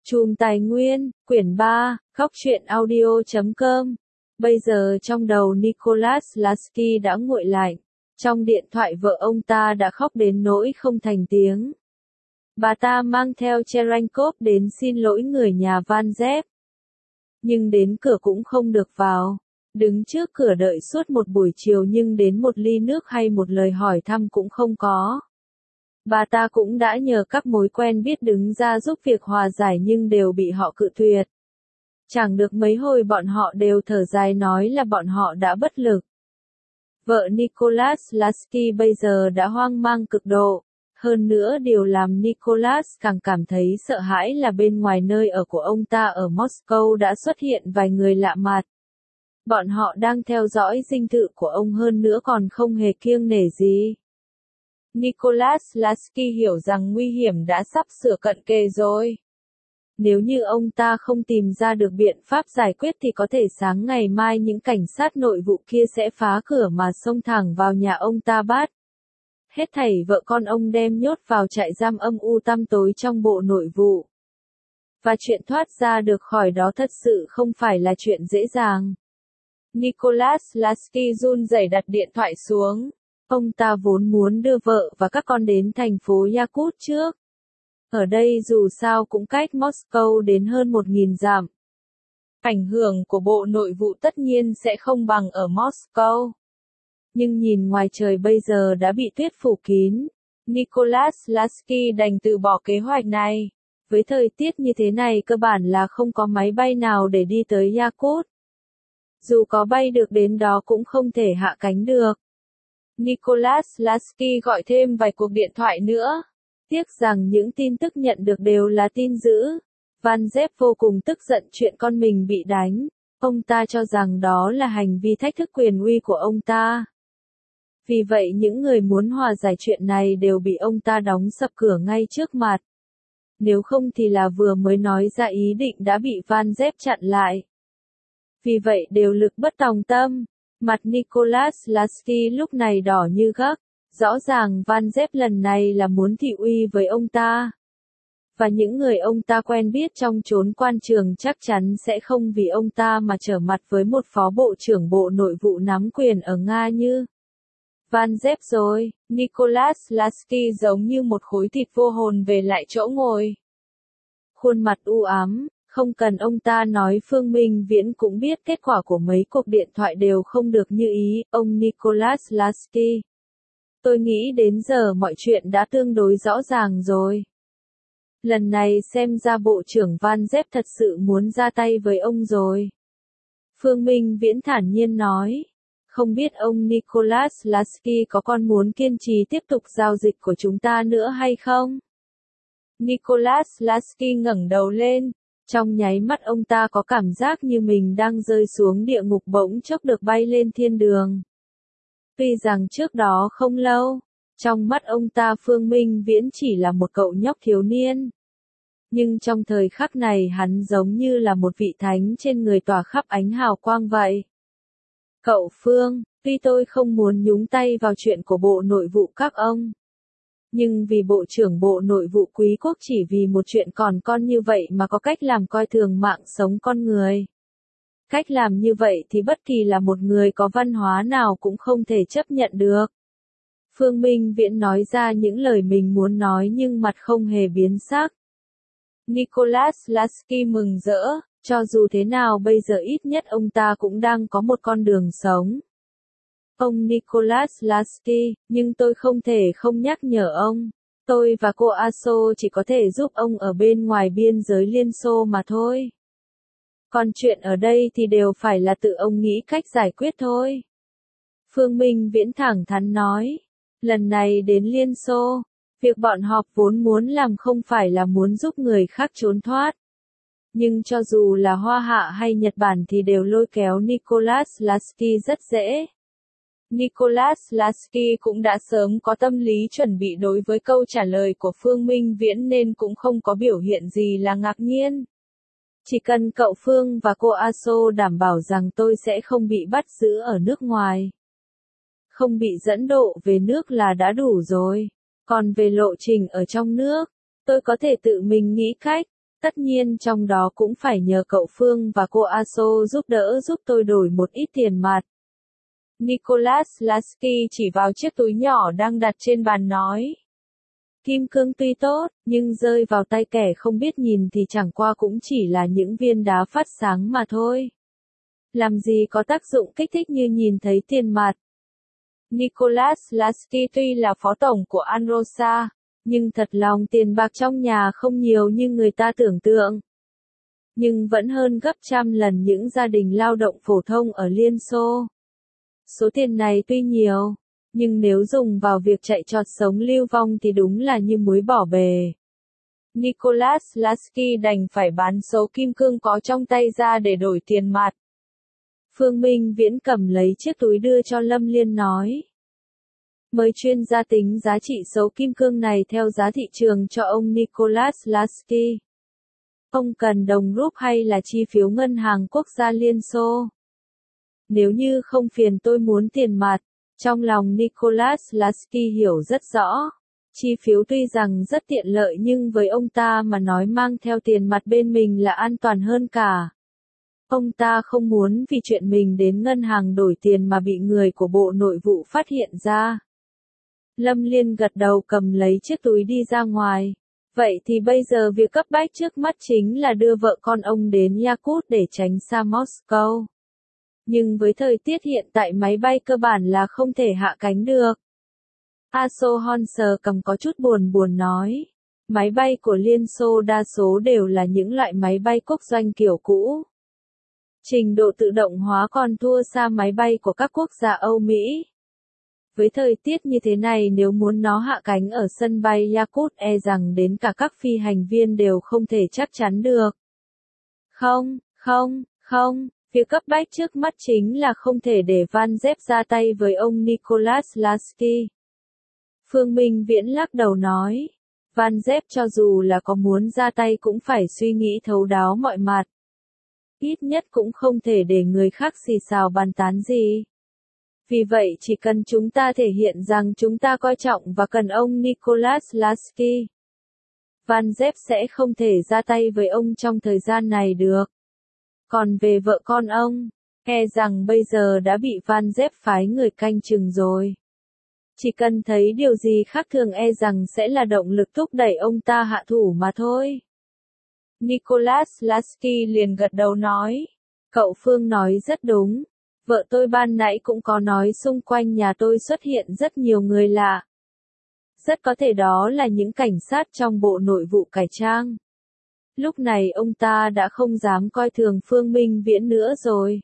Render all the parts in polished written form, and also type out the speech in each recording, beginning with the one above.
Chùm tài nguyên, quyển 3, góc truyện audio.com. Bây giờ trong đầu Nicholas Lasky đã nguội lạnh. Trong điện thoại vợ ông ta đã khóc đến nỗi không thành tiếng. Bà ta mang theo Cherenkov đến xin lỗi người nhà Van Zepp. Nhưng đến cửa cũng không được vào. Đứng trước cửa đợi suốt một buổi chiều nhưng đến một ly nước hay một lời hỏi thăm cũng không có. Bà ta cũng đã nhờ các mối quen biết đứng ra giúp việc hòa giải nhưng đều bị họ cự tuyệt. Chẳng được mấy hồi bọn họ đều thở dài nói là bọn họ đã bất lực. Vợ Nicholas Lasky bây giờ đã hoang mang cực độ. Hơn nữa điều làm Nicholas càng cảm thấy sợ hãi là bên ngoài nơi ở của ông ta ở Moscow đã xuất hiện vài người lạ mặt. Bọn họ đang theo dõi dinh thự của ông hơn nữa còn không hề kiêng nể gì. Nicholas Lasky hiểu rằng nguy hiểm đã sắp sửa cận kề rồi. Nếu như ông ta không tìm ra được biện pháp giải quyết thì có thể sáng ngày mai những cảnh sát nội vụ kia sẽ phá cửa mà xông thẳng vào nhà ông ta bắt. Hết thảy vợ con ông đem nhốt vào trại giam âm u tăm tối trong bộ nội vụ. Và chuyện thoát ra được khỏi đó thật sự không phải là chuyện dễ dàng. Nicholas Lasky run rẩy đặt điện thoại xuống. Ông ta vốn muốn đưa vợ và các con đến thành phố Yakut trước. Ở đây dù sao cũng cách Moscow đến hơn 1.000 dặm. Ảnh hưởng của bộ nội vụ tất nhiên sẽ không bằng ở Moscow. Nhưng nhìn ngoài trời bây giờ đã bị tuyết phủ kín. Nicholas Lasky đành từ bỏ kế hoạch này. Với thời tiết như thế này cơ bản là không có máy bay nào để đi tới Yakut. Dù có bay được đến đó cũng không thể hạ cánh được. Nicholas Lasky gọi thêm vài cuộc điện thoại nữa. Tiếc rằng những tin tức nhận được đều là tin dữ. Van Zepp vô cùng tức giận chuyện con mình bị đánh. Ông ta cho rằng đó là hành vi thách thức quyền uy của ông ta. Vì vậy những người muốn hòa giải chuyện này đều bị ông ta đóng sập cửa ngay trước mặt. Nếu không thì là vừa mới nói ra ý định đã bị Van Zepp chặn lại. Vì vậy đều lực bất tòng tâm. Mặt Nicholas Lasky lúc này đỏ như gấc. Rõ ràng Van Zepp lần này là muốn thị uy với ông ta. Và những người ông ta quen biết trong chốn quan trường chắc chắn sẽ không vì ông ta mà trở mặt với một phó bộ trưởng bộ nội vụ nắm quyền ở Nga như Van Zepp rồi. Nicholas Lasky giống như một khối thịt vô hồn về lại chỗ ngồi. Khuôn mặt u ám. Không cần ông ta nói Phương Minh Viễn cũng biết kết quả của mấy cuộc điện thoại đều không được như ý, ông Nicholas Lasky. Tôi nghĩ đến giờ mọi chuyện đã tương đối rõ ràng rồi. Lần này xem ra Bộ trưởng Van Zepp thật sự muốn ra tay với ông rồi. Phương Minh Viễn thản nhiên nói. Không biết ông Nicholas Lasky có còn muốn kiên trì tiếp tục giao dịch của chúng ta nữa hay không? Nicholas Lasky ngẩng đầu lên. Trong nháy mắt ông ta có cảm giác như mình đang rơi xuống địa ngục bỗng chốc được bay lên thiên đường. Tuy rằng trước đó không lâu, trong mắt ông ta Phương Minh Viễn chỉ là một cậu nhóc thiếu niên. Nhưng trong thời khắc này hắn giống như là một vị thánh trên người tỏa khắp ánh hào quang vậy. Cậu Phương, tuy tôi không muốn nhúng tay vào chuyện của bộ nội vụ các ông. Nhưng vì Bộ trưởng Bộ Nội vụ Quý quốc chỉ vì một chuyện còn con như vậy mà có cách làm coi thường mạng sống con người. Cách làm như vậy thì bất kỳ là một người có văn hóa nào cũng không thể chấp nhận được. Phương Minh Viễn nói ra những lời mình muốn nói nhưng mặt không hề biến sắc. Nicholas Lasky mừng rỡ, cho dù thế nào bây giờ ít nhất ông ta cũng đang có một con đường sống. Ông Nicholas Lasky, nhưng tôi không thể không nhắc nhở ông. Tôi và cô Aso chỉ có thể giúp ông ở bên ngoài biên giới Liên Xô mà thôi. Còn chuyện ở đây thì đều phải là tự ông nghĩ cách giải quyết thôi. Phương Minh Viễn thẳng thắn nói. Lần này đến Liên Xô, việc bọn họp vốn muốn làm không phải là muốn giúp người khác trốn thoát. Nhưng cho dù là Hoa Hạ hay Nhật Bản thì đều lôi kéo Nicholas Lasky rất dễ. Nicholas Lasky cũng đã sớm có tâm lý chuẩn bị đối với câu trả lời của Phương Minh Viễn nên cũng không có biểu hiện gì là ngạc nhiên. Chỉ cần cậu Phương và cô Aso đảm bảo rằng tôi sẽ không bị bắt giữ ở nước ngoài. Không bị dẫn độ về nước là đã đủ rồi. Còn về lộ trình ở trong nước, tôi có thể tự mình nghĩ cách. Tất nhiên trong đó cũng phải nhờ cậu Phương và cô Aso giúp đỡ giúp tôi đổi một ít tiền mặt. Nicholas Lasky chỉ vào chiếc túi nhỏ đang đặt trên bàn nói. Kim cương tuy tốt, nhưng rơi vào tay kẻ không biết nhìn thì chẳng qua cũng chỉ là những viên đá phát sáng mà thôi. Làm gì có tác dụng kích thích như nhìn thấy tiền mặt. Nicholas Lasky tuy là phó tổng của Anrosa, nhưng thật lòng tiền bạc trong nhà không nhiều như người ta tưởng tượng. Nhưng vẫn hơn gấp trăm lần những gia đình lao động phổ thông ở Liên Xô. Số tiền này tuy nhiều, nhưng nếu dùng vào việc chạy trọt sống lưu vong thì đúng là như muối bỏ bề. Nicholas Lasky đành phải bán số kim cương có trong tay ra để đổi tiền mặt. Phương Minh Viễn cầm lấy chiếc túi đưa cho Lâm Liên nói. Mời chuyên gia tính giá trị số kim cương này theo giá thị trường cho ông Nicholas Lasky. Ông cần đồng rúp hay là chi phiếu ngân hàng quốc gia Liên Xô? Nếu như không phiền tôi muốn tiền mặt. Trong lòng Nicholas Lasky hiểu rất rõ. Chi phiếu tuy rằng rất tiện lợi nhưng với ông ta mà nói mang theo tiền mặt bên mình là an toàn hơn cả. Ông ta không muốn vì chuyện mình đến ngân hàng đổi tiền mà bị người của Bộ Nội vụ phát hiện ra. Lâm Liên gật đầu cầm lấy chiếc túi đi ra ngoài. Vậy thì bây giờ việc cấp bách trước mắt chính là đưa vợ con ông đến Yakut để tránh xa Moscow. Nhưng với thời tiết hiện tại máy bay cơ bản là không thể hạ cánh được. Aso Honser cầm có chút buồn nói. Máy bay của Liên Xô đa số đều là những loại máy bay quốc doanh kiểu cũ. Trình độ tự động hóa còn thua xa máy bay của các quốc gia Âu Mỹ. Với thời tiết như thế này nếu muốn nó hạ cánh ở sân bay Yakut rằng đến cả các phi hành viên đều không thể chắc chắn được. Không. Việc cấp bách trước mắt chính là không thể để Van Zepp ra tay với ông Nicholas Lasky. Phương Minh Viễn lắc đầu nói. Van Zepp cho dù là có muốn ra tay cũng phải suy nghĩ thấu đáo mọi mặt. Ít nhất cũng không thể để người khác xì xào bàn tán gì. Vì vậy chỉ cần chúng ta thể hiện rằng chúng ta coi trọng và cần ông Nicholas Lasky. Van Zepp sẽ không thể ra tay với ông trong thời gian này được. Còn về vợ con ông, rằng bây giờ đã bị Van Zepp phái người canh chừng rồi. Chỉ cần thấy điều gì khác thường rằng sẽ là động lực thúc đẩy ông ta hạ thủ mà thôi. Nicholas Lasky liền gật đầu nói. Cậu Phương nói rất đúng. Vợ tôi ban nãy cũng có nói xung quanh nhà tôi xuất hiện rất nhiều người lạ. Rất có thể đó là những cảnh sát trong Bộ Nội vụ cải trang. Lúc này ông ta đã không dám coi thường Phương Minh Viễn nữa rồi.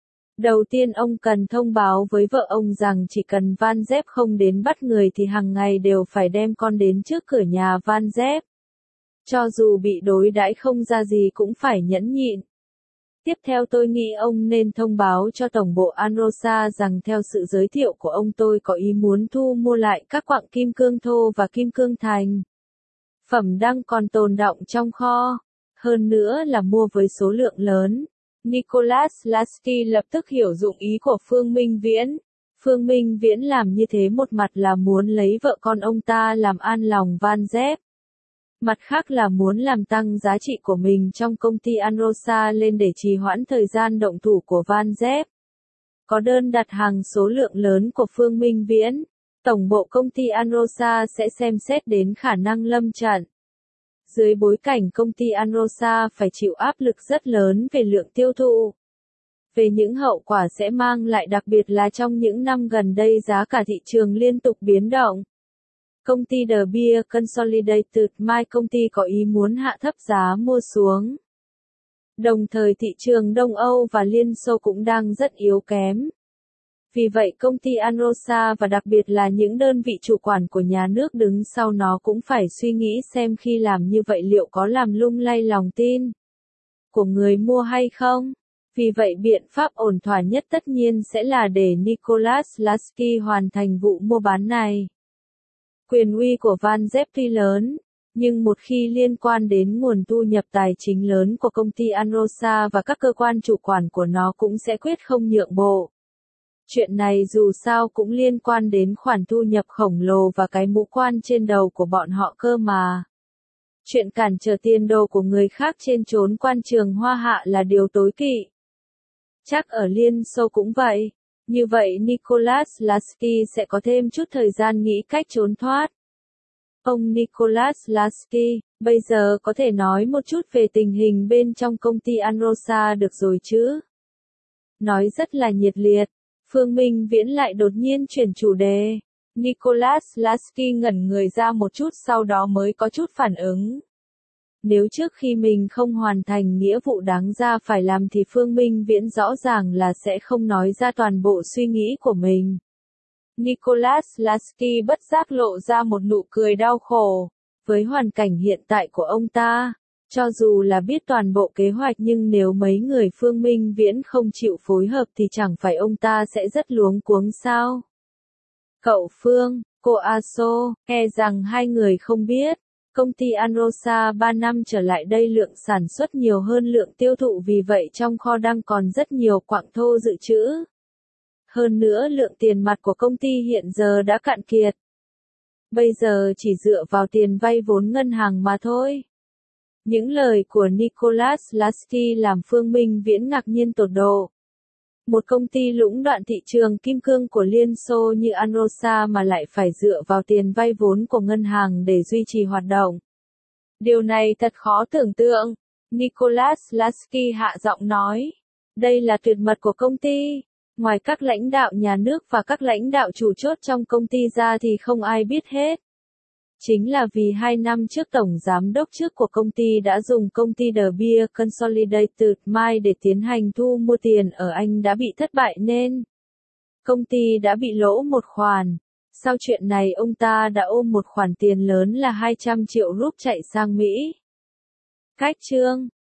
Đầu tiên ông cần thông báo với vợ ông rằng chỉ cần Van Zepp không đến bắt người thì hàng ngày đều phải đem con đến trước cửa nhà Van Zepp. Cho dù bị đối đãi không ra gì cũng phải nhẫn nhịn. Tiếp theo tôi nghĩ ông nên thông báo cho Tổng bộ Anrosa rằng theo sự giới thiệu của ông tôi có ý muốn thu mua lại các quặng kim cương thô và kim cương thành. Phẩm đang còn tồn đọng trong kho. Hơn nữa là mua với số lượng lớn. Nicholas Lasky lập tức hiểu dụng ý của Phương Minh Viễn. Phương Minh Viễn làm như thế một mặt là muốn lấy vợ con ông ta làm an lòng Van Zepp. Mặt khác là muốn làm tăng giá trị của mình trong công ty Anrosa lên để trì hoãn thời gian động thủ của Van Zepp. Có đơn đặt hàng số lượng lớn của Phương Minh Viễn, Tổng bộ công ty Anrosa sẽ xem xét đến khả năng lâm trận. Dưới bối cảnh công ty Anrosa phải chịu áp lực rất lớn về lượng tiêu thụ. Về những hậu quả sẽ mang lại đặc biệt là trong những năm gần đây giá cả thị trường liên tục biến động. Công ty The Beer Consolidated mai công ty có ý muốn hạ thấp giá mua xuống. Đồng thời thị trường Đông Âu và Liên Xô cũng đang rất yếu kém. Vì vậy công ty Anrosa và đặc biệt là những đơn vị chủ quản của nhà nước đứng sau nó cũng phải suy nghĩ xem khi làm như vậy liệu có làm lung lay lòng tin của người mua hay không. Vì vậy biện pháp ổn thỏa nhất tất nhiên sẽ là để Nicholas Lasky hoàn thành vụ mua bán này. Quyền uy của Van Zepp tuy lớn, nhưng một khi liên quan đến nguồn thu nhập tài chính lớn của công ty Anrosa và các cơ quan chủ quản của nó cũng sẽ quyết không nhượng bộ. Chuyện này dù sao cũng liên quan đến khoản thu nhập khổng lồ và cái mũ quan trên đầu của bọn họ cơ mà. Chuyện cản trở tiền đồ của người khác trên chốn quan trường Hoa Hạ là điều tối kỵ. Chắc ở Liên Xô cũng vậy. Như vậy Nicholas Lasky sẽ có thêm chút thời gian nghĩ cách trốn thoát. Ông Nicholas Lasky, bây giờ có thể nói một chút về tình hình bên trong công ty Anrosa được rồi chứ? Nói rất là nhiệt liệt. Phương Minh Viễn lại đột nhiên chuyển chủ đề. Nicholas Lasky ngẩn người ra một chút sau đó mới có chút phản ứng. Nếu trước khi mình không hoàn thành nghĩa vụ đáng ra phải làm thì Phương Minh Viễn rõ ràng là sẽ không nói ra toàn bộ suy nghĩ của mình. Nicholas Lasky bất giác lộ ra một nụ cười đau khổ. Với hoàn cảnh hiện tại của ông ta, cho dù là biết toàn bộ kế hoạch nhưng nếu mấy người Phương Minh Viễn không chịu phối hợp thì chẳng phải ông ta sẽ rất luống cuống sao? Cậu Phương, cô Aso, e rằng hai người không biết. Công ty Anrosa 3 năm trở lại đây lượng sản xuất nhiều hơn lượng tiêu thụ vì vậy trong kho đang còn rất nhiều quặng thô dự trữ. Hơn nữa lượng tiền mặt của công ty hiện giờ đã cạn kiệt. Bây giờ chỉ dựa vào tiền vay vốn ngân hàng mà thôi. Những lời của Nicholas Lasky làm Phương Minh Viễn ngạc nhiên tột độ. Một công ty lũng đoạn thị trường kim cương của Liên Xô như Anrosa mà lại phải dựa vào tiền vay vốn của ngân hàng để duy trì hoạt động. Điều này thật khó tưởng tượng. Nicholas Lasky hạ giọng nói. Đây là tuyệt mật của công ty. Ngoài các lãnh đạo nhà nước và các lãnh đạo chủ chốt trong công ty ra thì không ai biết hết. Chính là vì 2 năm trước tổng giám đốc trước của công ty đã dùng công ty The Beer Consolidated Mine để tiến hành thu mua tiền ở Anh đã bị thất bại nên công ty đã bị lỗ một khoản. Sau chuyện này ông ta đã ôm một khoản tiền lớn là 200 triệu rúp chạy sang Mỹ. Cách chương